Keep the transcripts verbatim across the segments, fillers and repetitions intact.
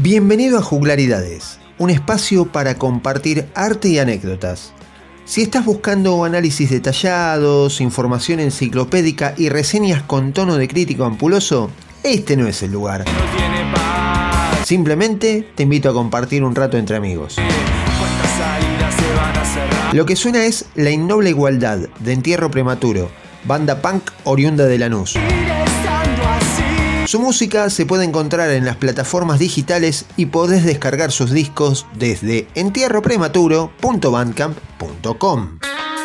Bienvenido a Juglaridades, un espacio para compartir arte y anécdotas. Si estás buscando análisis detallados, información enciclopédica y reseñas con tono de crítico ampuloso, este no es el lugar. Simplemente te invito a compartir un rato entre amigos. Lo que suena es La Innoble Igualdad, de Entierro Prematuro, banda punk oriunda de Lanús. Su música se puede encontrar en las plataformas digitales y podés descargar sus discos desde entierro prematuro punto bandcamp punto com.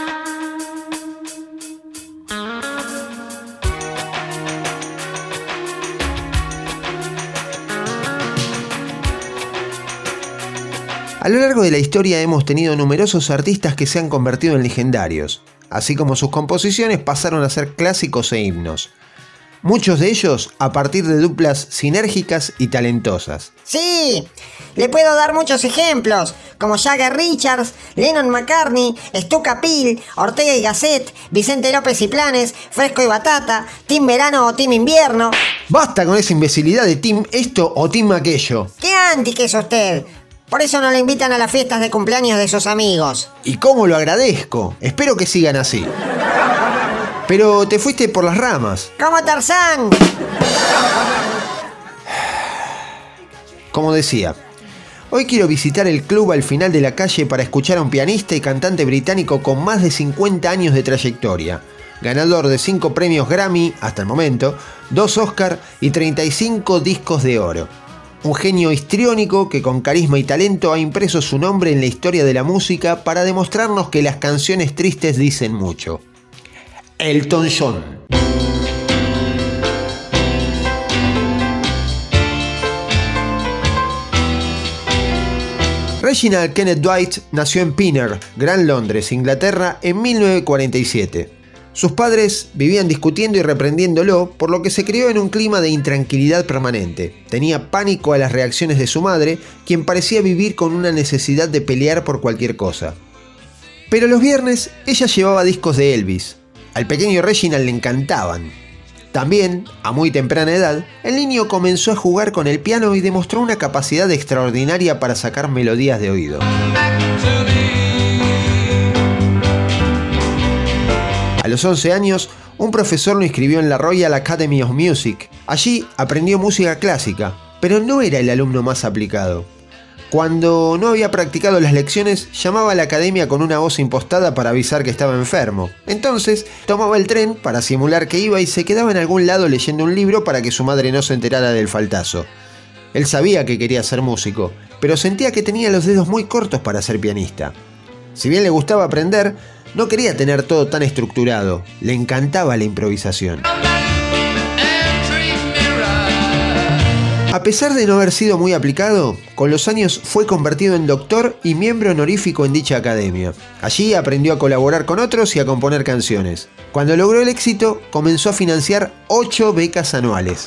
A lo largo de la historia hemos tenido numerosos artistas que se han convertido en legendarios, así como sus composiciones pasaron a ser clásicos e himnos. Muchos de ellos a partir de duplas sinérgicas y talentosas. Sí, le puedo dar muchos ejemplos, como Jagger Richards, Lennon-McCartney, Stu Capil, Ortega y Gasset, Vicente López y Planes, Fresco y Batata, Team Verano o Team Invierno. Basta con esa imbecilidad de Team esto o Team aquello. ¡Qué anti que es usted! Por eso no le invitan a las fiestas de cumpleaños de sus amigos. ¿Y cómo lo agradezco? Espero que sigan así. Pero te fuiste por las ramas. ¡Como Tarzán! Como decía, hoy quiero visitar el club al final de la calle para escuchar a un pianista y cantante británico con más de cincuenta años de trayectoria, ganador de cinco premios Grammy hasta el momento, dos Oscar y treinta y cinco discos de oro. Un genio histriónico que con carisma y talento ha impreso su nombre en la historia de la música para demostrarnos que las canciones tristes dicen mucho. Elton John. Reginald Kenneth Dwight nació en Pinner, Gran Londres, Inglaterra, en mil novecientos cuarenta y siete. Sus padres vivían discutiendo y reprendiéndolo, por lo que se crió en un clima de intranquilidad permanente. Tenía pánico a las reacciones de su madre, quien parecía vivir con una necesidad de pelear por cualquier cosa. Pero los viernes ella llevaba discos de Elvis. Al pequeño Reginald le encantaban. También, a muy temprana edad, el niño comenzó a jugar con el piano y demostró una capacidad extraordinaria para sacar melodías de oído. A los once años, un profesor lo inscribió en la Royal Academy of Music. Allí aprendió música clásica, pero no era el alumno más aplicado. Cuando no había practicado las lecciones, llamaba a la academia con una voz impostada para avisar que estaba enfermo. Entonces, tomaba el tren para simular que iba y se quedaba en algún lado leyendo un libro para que su madre no se enterara del faltazo. Él sabía que quería ser músico, pero sentía que tenía los dedos muy cortos para ser pianista. Si bien le gustaba aprender, no quería tener todo tan estructurado. Le encantaba la improvisación. A pesar de no haber sido muy aplicado, con los años fue convertido en doctor y miembro honorífico en dicha academia. Allí aprendió a colaborar con otros y a componer canciones. Cuando logró el éxito, comenzó a financiar ocho becas anuales.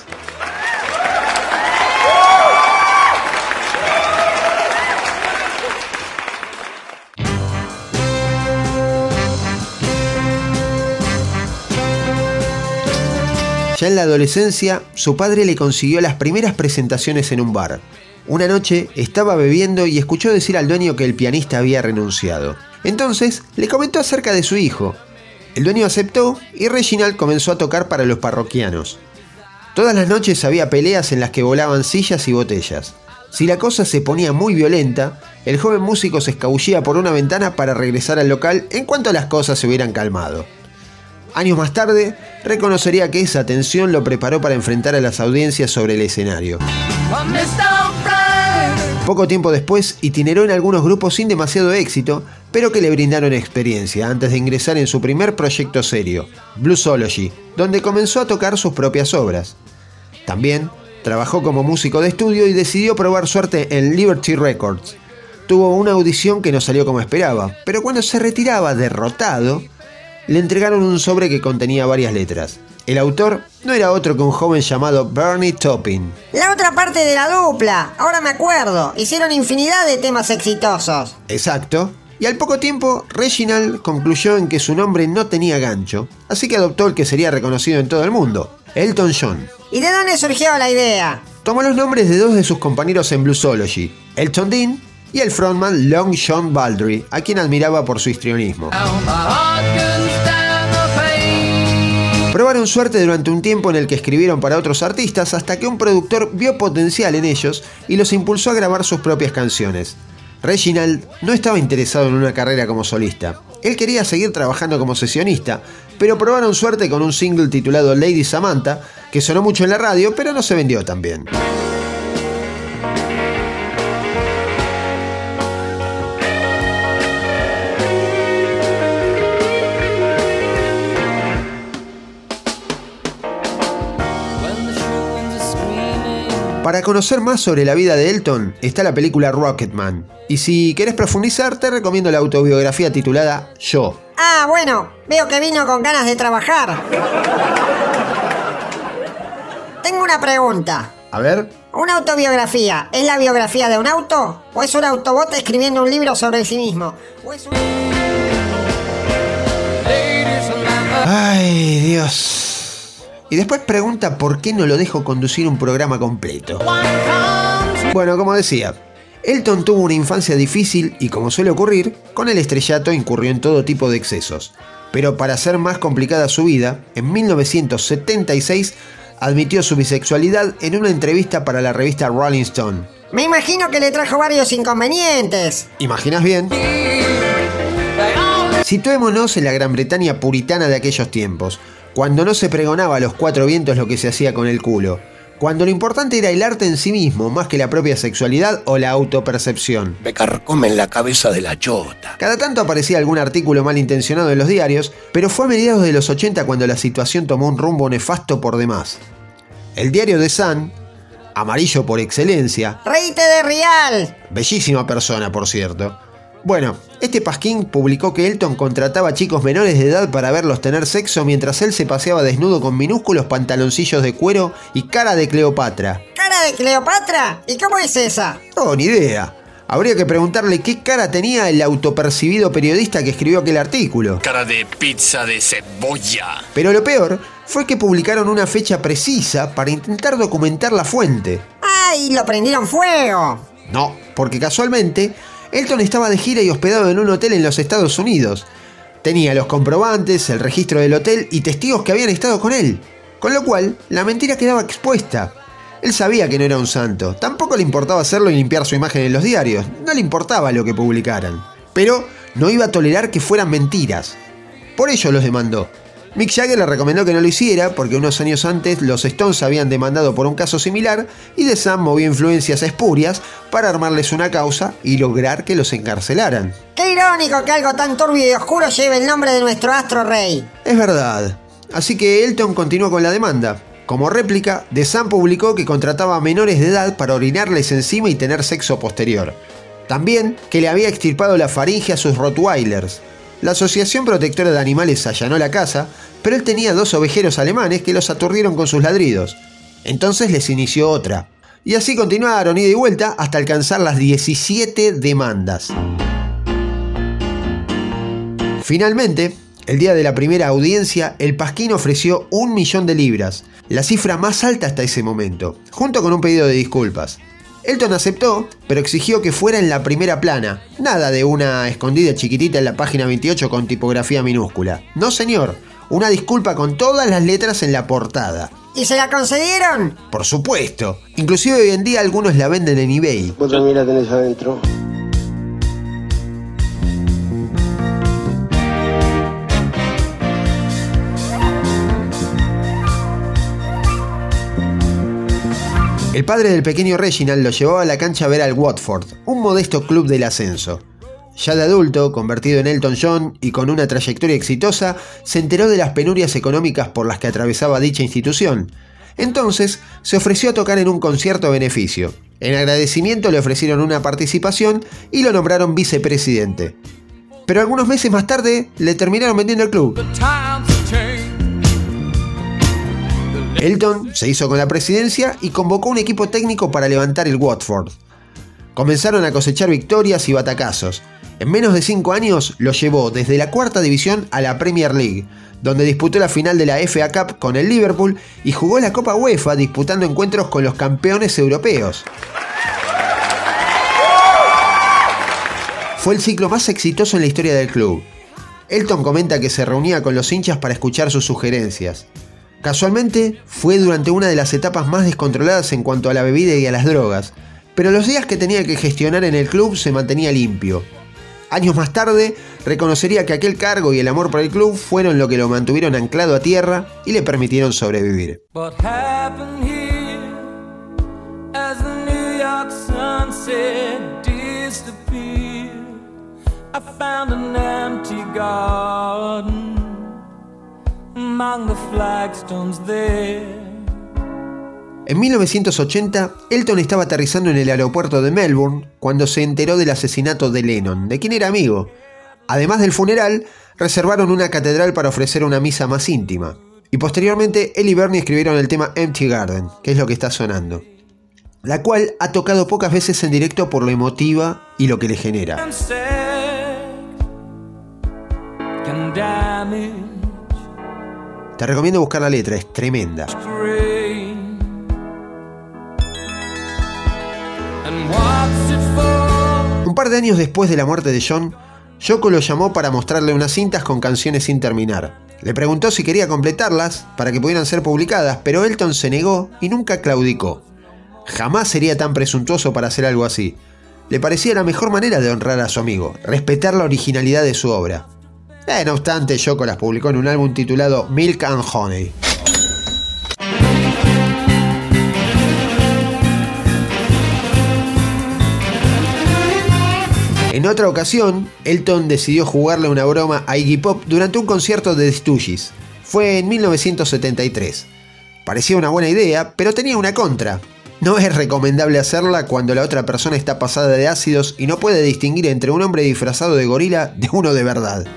Ya en la adolescencia, su padre le consiguió las primeras presentaciones en un bar. Una noche estaba bebiendo y escuchó decir al dueño que el pianista había renunciado. Entonces le comentó acerca de su hijo. El dueño aceptó y Reginald comenzó a tocar para los parroquianos. Todas las noches había peleas en las que volaban sillas y botellas. Si la cosa se ponía muy violenta, el joven músico se escabullía por una ventana para regresar al local en cuanto las cosas se hubieran calmado. Años más tarde, reconocería que esa tensión lo preparó para enfrentar a las audiencias sobre el escenario. Poco tiempo después, itineró en algunos grupos sin demasiado éxito, pero que le brindaron experiencia antes de ingresar en su primer proyecto serio, Bluesology, donde comenzó a tocar sus propias obras. También trabajó como músico de estudio y decidió probar suerte en Liberty Records. Tuvo una audición que no salió como esperaba, pero cuando se retiraba derrotado, le entregaron un sobre que contenía varias letras. El autor no era otro que un joven llamado Bernie Taupin. La otra parte de la dupla, ahora me acuerdo. Hicieron infinidad de temas exitosos. Exacto. Y al poco tiempo, Reginald concluyó en que su nombre no tenía gancho, así que adoptó el que sería reconocido en todo el mundo, Elton John. ¿Y de dónde surgió la idea? tomó los nombres de dos de sus compañeros en Bluesology, Elton Dean y el frontman Long John Baldry, a quien admiraba por su histrionismo. Probaron suerte durante un tiempo en el que escribieron para otros artistas hasta que un productor vio potencial en ellos y los impulsó a grabar sus propias canciones. Reginald no estaba interesado en una carrera como solista. Él quería seguir trabajando como sesionista, pero probaron suerte con un single titulado Lady Samantha, que sonó mucho en la radio, pero no se vendió tan bien. Para conocer más sobre la vida de Elton está la película Rocketman. Y si querés profundizar, te recomiendo la autobiografía titulada Yo. Ah, bueno, veo que vino con ganas de trabajar. Tengo una pregunta. A ver. ¿Una autobiografía es la biografía de un auto? ¿O es un autobot escribiendo un libro sobre sí mismo? ¿O es un... Ay, Dios. Y después pregunta por qué no lo dejo conducir un programa completo. Bueno, como decía, Elton tuvo una infancia difícil y, como suele ocurrir, con el estrellato incurrió en todo tipo de excesos. Pero para hacer más complicada su vida, en mil novecientos setenta y seis admitió su bisexualidad en una entrevista para la revista Rolling Stone. Me imagino que le trajo varios inconvenientes. ¿Imaginas bien? Situémonos en la Gran Bretaña puritana de aquellos tiempos, cuando no se pregonaba a los cuatro vientos lo que se hacía con el culo, cuando lo importante era el arte en sí mismo más que la propia sexualidad o la autopercepción. Me carcomen la cabeza de la chota. Cada tanto aparecía algún artículo malintencionado en los diarios, pero fue a mediados de los ochenta cuando la situación tomó un rumbo nefasto por demás. El diario The Sun, amarillo por excelencia, ¡reíte de Rial! Bellísima persona, por cierto. Bueno, este pasquín publicó que Elton contrataba chicos menores de edad para verlos tener sexo mientras él se paseaba desnudo con minúsculos pantaloncillos de cuero y cara de Cleopatra. ¿Cara de Cleopatra? ¿Y cómo es esa? Oh, ni idea. Habría que preguntarle qué cara tenía el autopercibido periodista que escribió aquel artículo. Cara de pizza de cebolla. Pero lo peor fue que publicaron una fecha precisa para intentar documentar la fuente. ¡Ay, lo prendieron fuego! No, porque casualmente Elton estaba de gira y hospedado en un hotel en los Estados Unidos. Tenía los comprobantes, el registro del hotel y testigos que habían estado con él. Con lo cual, la mentira quedaba expuesta. Él sabía que no era un santo. Tampoco le importaba hacerlo y limpiar su imagen en los diarios. No le importaba lo que publicaran. Pero no iba a tolerar que fueran mentiras. Por ello los demandó. Mick Jagger le recomendó que no lo hiciera porque unos años antes los Stones habían demandado por un caso similar y The Sun movió influencias espurias para armarles una causa y lograr que los encarcelaran. ¡Qué irónico que algo tan turbio y oscuro lleve el nombre de nuestro astro rey! Es verdad. Así que Elton continuó con la demanda. Como réplica, The Sun publicó que contrataba a menores de edad para orinarles encima y tener sexo posterior. También que le había extirpado la faringe a sus Rottweilers. La Asociación Protectora de Animales allanó la casa, pero él tenía dos ovejeros alemanes que los aturdieron con sus ladridos. Entonces les inició otra. Y así continuaron ida y vuelta hasta alcanzar las diecisiete demandas. Finalmente, el día de la primera audiencia, el pasquín ofreció un millón de libras, la cifra más alta hasta ese momento, junto con un pedido de disculpas. Elton aceptó, pero exigió que fuera en la primera plana, nada de una escondida chiquitita en la página veintiocho con tipografía minúscula. No, señor, una disculpa con todas las letras en la portada. ¿Y se la concedieron? Por supuesto. Inclusive hoy en día algunos la venden en eBay. Vos también la tenés adentro. El padre del pequeño Reginald lo llevaba a la cancha a ver al Watford, un modesto club del ascenso. Ya de adulto, convertido en Elton John y con una trayectoria exitosa, se enteró de las penurias económicas por las que atravesaba dicha institución. Entonces, se ofreció a tocar en un concierto a beneficio. En agradecimiento le ofrecieron una participación y lo nombraron vicepresidente. Pero algunos meses más tarde, le terminaron vendiendo el club. Elton se hizo con la presidencia y convocó un equipo técnico para levantar el Watford. Comenzaron a cosechar victorias y batacazos, En menos de cinco años lo llevó desde la cuarta división a la Premier League, donde disputó la final de la F A Cup con el Liverpool y jugó la Copa UEFA disputando encuentros con los campeones europeos. Fue el ciclo más exitoso en la historia del club. Elton comenta que se reunía con los hinchas para escuchar sus sugerencias. Casualmente, fue durante una de las etapas más descontroladas en cuanto a la bebida y a las drogas, pero los días que tenía que gestionar en el club se mantenía limpio. Años más tarde, reconocería que aquel cargo y el amor por el club fueron lo que lo mantuvieron anclado a tierra y le permitieron sobrevivir. I found an empty garden among the flagstones there. En mil novecientos ochenta, Elton estaba aterrizando en el aeropuerto de Melbourne cuando se enteró del asesinato de Lennon, de quien era amigo. Además del funeral, reservaron una catedral para ofrecer una misa más íntima. Y posteriormente, él y Bernie escribieron el tema Empty Garden, que es lo que está sonando, la cual ha tocado pocas veces en directo por lo emotiva y lo que le genera. Te recomiendo buscar la letra, es tremenda. Un par de años después de la muerte de John, Yoko lo llamó para mostrarle unas cintas con canciones sin terminar. Le preguntó si quería completarlas para que pudieran ser publicadas, pero Elton se negó y nunca claudicó. Jamás sería tan presuntuoso para hacer algo así. Le parecía la mejor manera de honrar a su amigo, respetar la originalidad de su obra. Eh, no obstante, Yoko las publicó en un álbum titulado Milk and Honey. En otra ocasión, Elton decidió jugarle una broma a Iggy Pop durante un concierto de The Stooges. Fue en mil novecientos setenta y tres. Parecía una buena idea, pero tenía una contra. No es recomendable hacerla cuando la otra persona está pasada de ácidos y no puede distinguir entre un hombre disfrazado de gorila de uno de verdad.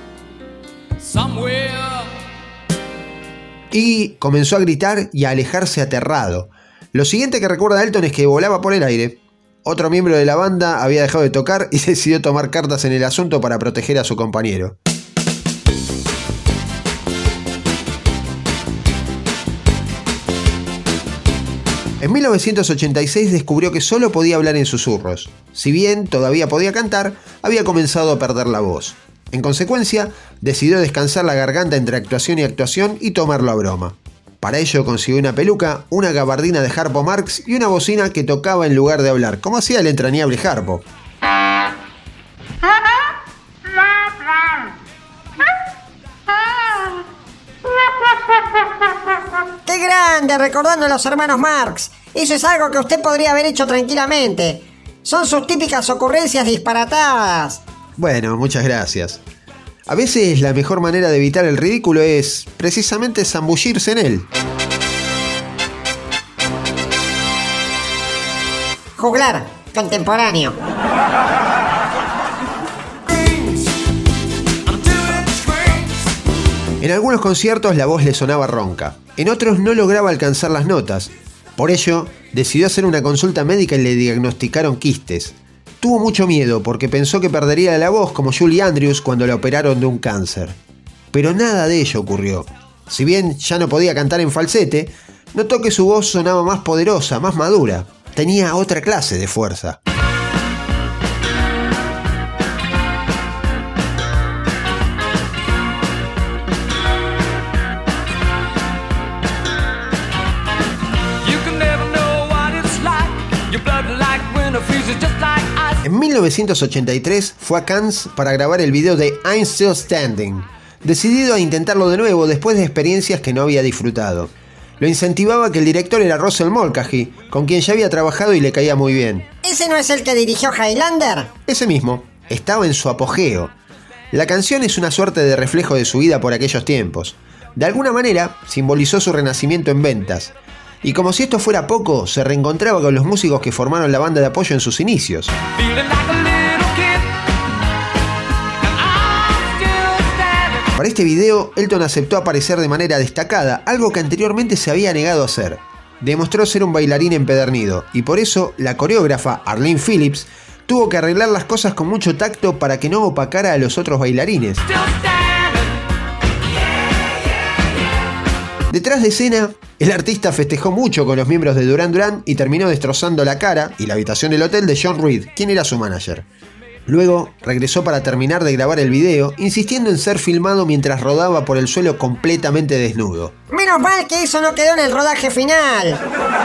Iggy comenzó a gritar y a alejarse aterrado. Lo siguiente que recuerda Elton es que volaba por el aire. Otro miembro de la banda había dejado de tocar y decidió tomar cartas en el asunto para proteger a su compañero. En mil novecientos ochenta y seis descubrió que solo podía hablar en susurros. Si bien todavía podía cantar, había comenzado a perder la voz. En consecuencia, decidió descansar la garganta entre actuación y actuación y tomarlo a broma. Para ello consiguió una peluca, una gabardina de Harpo Marx y una bocina que tocaba en lugar de hablar, como hacía el entrañable Harpo. ¡Qué grande! Recordando a los hermanos Marx. Eso es algo que usted podría haber hecho tranquilamente. Son sus típicas ocurrencias disparatadas. Bueno, muchas gracias. A veces la mejor manera de evitar el ridículo es precisamente zambullirse en él. Juglar, contemporáneo. En algunos conciertos la voz le sonaba ronca, en otros no lograba alcanzar las notas. Por ello, decidió hacer una consulta médica y le diagnosticaron quistes. Tuvo mucho miedo porque pensó que perdería la voz como Julie Andrews cuando la operaron de un cáncer. Pero nada de ello ocurrió. Si bien ya no podía cantar en falsete, notó que su voz sonaba más poderosa, más madura. Tenía otra clase de fuerza. En mil novecientos ochenta y tres fue a Cannes para grabar el video de I'm Still Standing, decidido a intentarlo de nuevo después de experiencias que no había disfrutado. Lo incentivaba que el director era Russell Mulcahy, con quien ya había trabajado y le caía muy bien. ¿Ese no es el que dirigió Highlander? Ese mismo, estaba en su apogeo. La canción es una suerte de reflejo de su vida por aquellos tiempos. De alguna manera, simbolizó su renacimiento en ventas. Y como si esto fuera poco, se reencontraba con los músicos que formaron la banda de apoyo en sus inicios. Para este video, Elton aceptó aparecer de manera destacada, algo que anteriormente se había negado a hacer. Demostró ser un bailarín empedernido, y por eso la coreógrafa Arlene Phillips tuvo que arreglar las cosas con mucho tacto para que no opacara a los otros bailarines. Detrás de escena, el artista festejó mucho con los miembros de Duran Duran y terminó destrozando la cara y la habitación del hotel de John Reid, quien era su manager. Luego regresó para terminar de grabar el video, insistiendo en ser filmado mientras rodaba por el suelo completamente desnudo. Menos mal que eso no quedó en el rodaje final.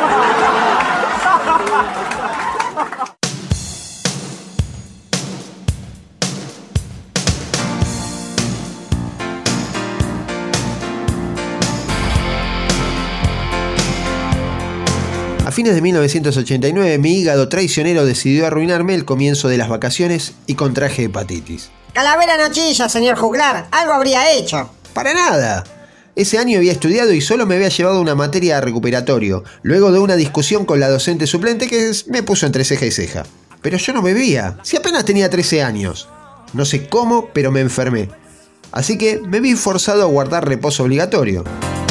A fines de mil novecientos ochenta y nueve, mi hígado traicionero decidió arruinarme el comienzo de las vacaciones y contraje hepatitis. Calavera no chilla, señor juglar. Algo habría hecho. ¡Para nada! Ese año había estudiado y solo me había llevado una materia a recuperatorio, luego de una discusión con la docente suplente que me puso entre ceja y ceja. Pero yo no bebía, si apenas tenía trece años. No sé cómo, pero me enfermé. Así que me vi forzado a guardar reposo obligatorio.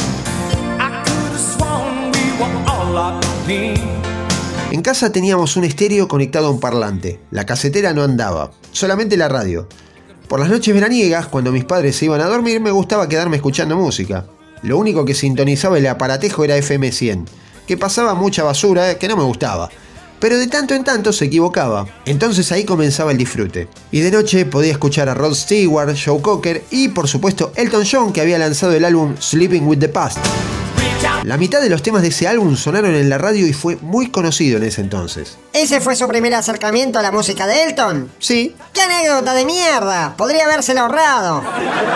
En casa teníamos un estéreo conectado a un parlante. La casetera no andaba, solamente la radio. Por las noches veraniegas, cuando mis padres se iban a dormir, me gustaba quedarme escuchando música. Lo único que sintonizaba el aparatejo era F M cien, que pasaba mucha basura eh, que no me gustaba. Pero de tanto en tanto se equivocaba. Entonces ahí comenzaba el disfrute. Y de noche podía escuchar a Rod Stewart, Joe Cocker y por supuesto Elton John, que había lanzado el álbum Sleeping with the Past. La mitad de los temas de ese álbum sonaron en la radio y fue muy conocido en ese entonces. ¿Ese fue su primer acercamiento a la música de Elton? Sí. ¡Qué anécdota de mierda! Podría habérsela ahorrado.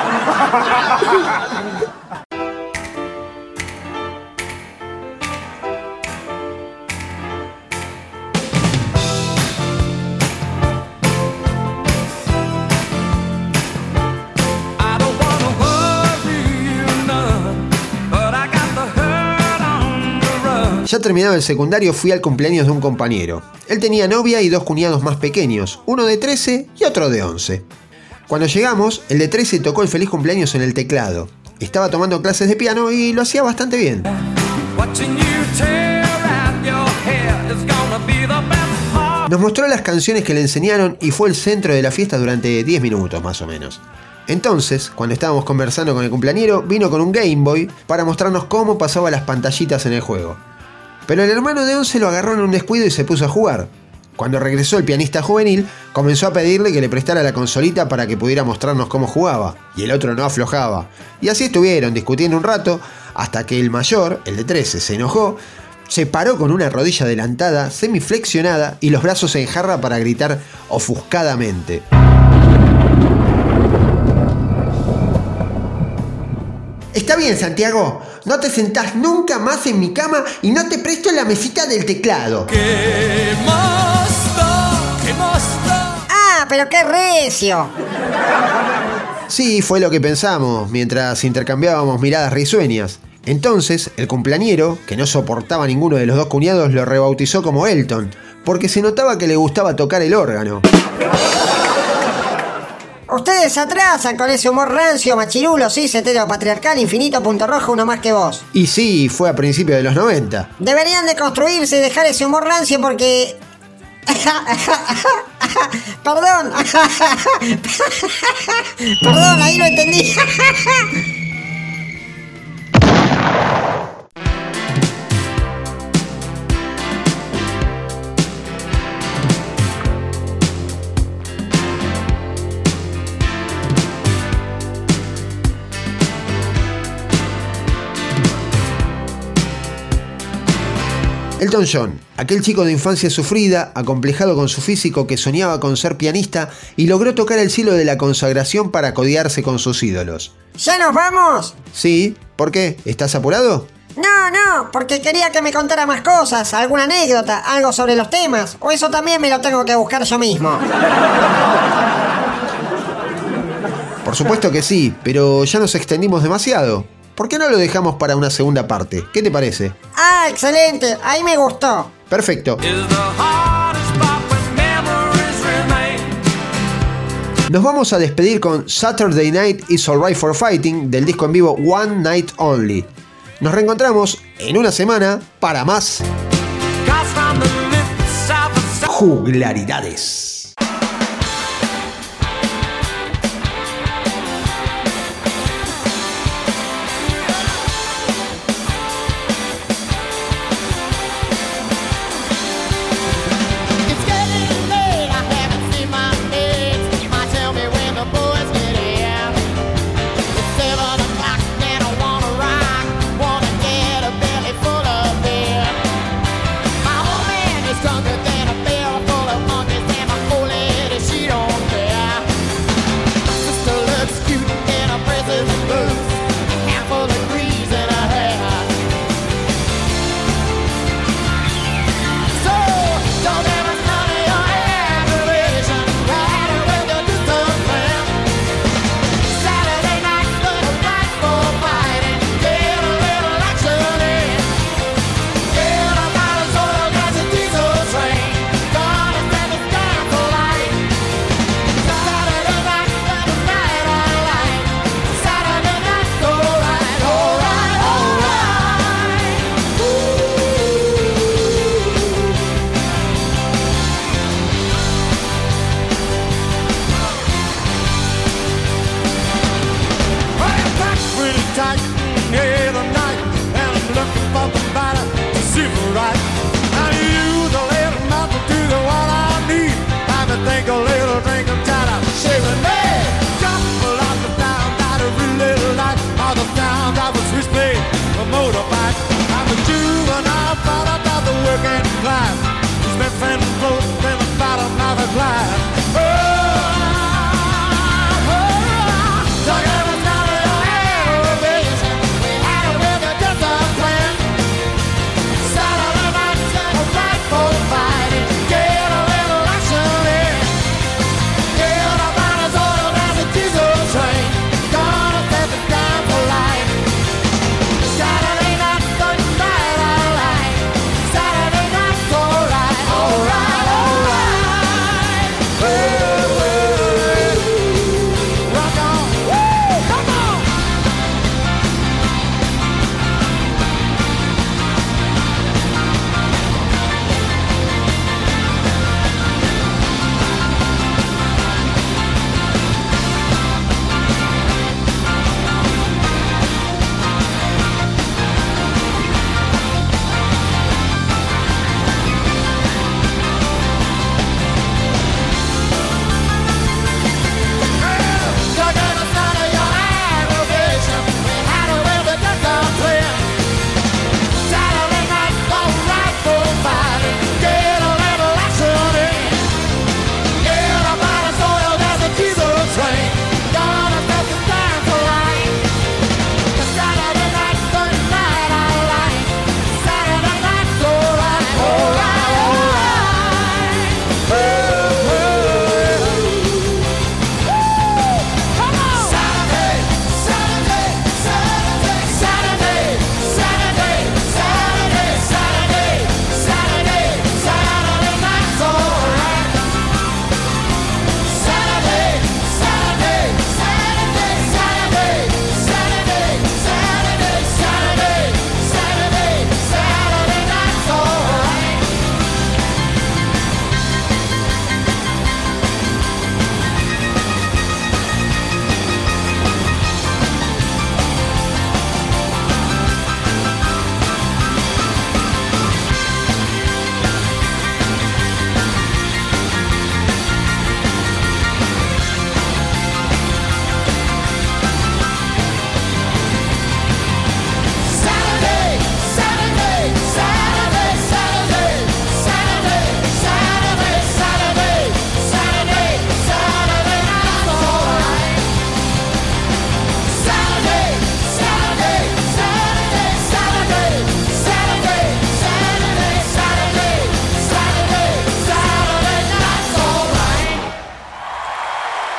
Ya terminado el secundario fui al cumpleaños de un compañero. Él tenía novia y dos cuñados más pequeños, uno de trece y otro de once. Cuando llegamos, el de trece tocó el feliz cumpleaños en el teclado. Estaba tomando clases de piano y lo hacía bastante bien. Nos mostró las canciones que le enseñaron y fue el centro de la fiesta durante diez minutos más o menos. Entonces, cuando estábamos conversando con el cumpleañero, vino con un Game Boy para mostrarnos cómo pasaba las pantallitas en el juego. Pero el hermano de once lo agarró en un descuido y se puso a jugar. Cuando regresó el pianista juvenil, comenzó a pedirle que le prestara la consolita para que pudiera mostrarnos cómo jugaba, y el otro no aflojaba. Y así estuvieron discutiendo un rato, hasta que el mayor, el de trece, se enojó, se paró con una rodilla adelantada, semiflexionada y los brazos en jarra para gritar ofuscadamente: «Está bien, Santiago, no te sentás nunca más en mi cama y no te presto la mesita del teclado». ¿Qué más da? ¿Qué más da? ¡Ah, pero qué recio! Sí, fue lo que pensamos, mientras intercambiábamos miradas risueñas. Entonces, el cumpleañero, que no soportaba a ninguno de los dos cuñados, lo rebautizó como Elton, porque se notaba que le gustaba tocar el órgano. Ustedes se atrasan con ese humor rancio, machirulo, cis, heteropatriarcal, infinito, punto rojo, uno más que vos. Y sí, fue a principios de los noventa. Deberían de construirse y dejar ese humor rancio porque... Perdón. Perdón, ahí lo entendí. Elton John, aquel chico de infancia sufrida, acomplejado con su físico que soñaba con ser pianista y logró tocar el cielo de la consagración para codearse con sus ídolos. ¿Ya nos vamos? Sí, ¿por qué? ¿Estás apurado? No, no, porque quería que me contara más cosas, alguna anécdota, algo sobre los temas, o eso también me lo tengo que buscar yo mismo. Por supuesto que sí, pero ya nos extendimos demasiado. ¿Por qué no lo dejamos para una segunda parte? ¿Qué te parece? Ah, excelente, ahí me gustó. Perfecto. Nos vamos a despedir con Saturday Night is Alright for Fighting del disco en vivo One Night Only. Nos reencontramos en una semana para más Juglaridades.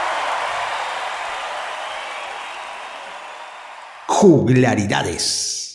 Juglaridades.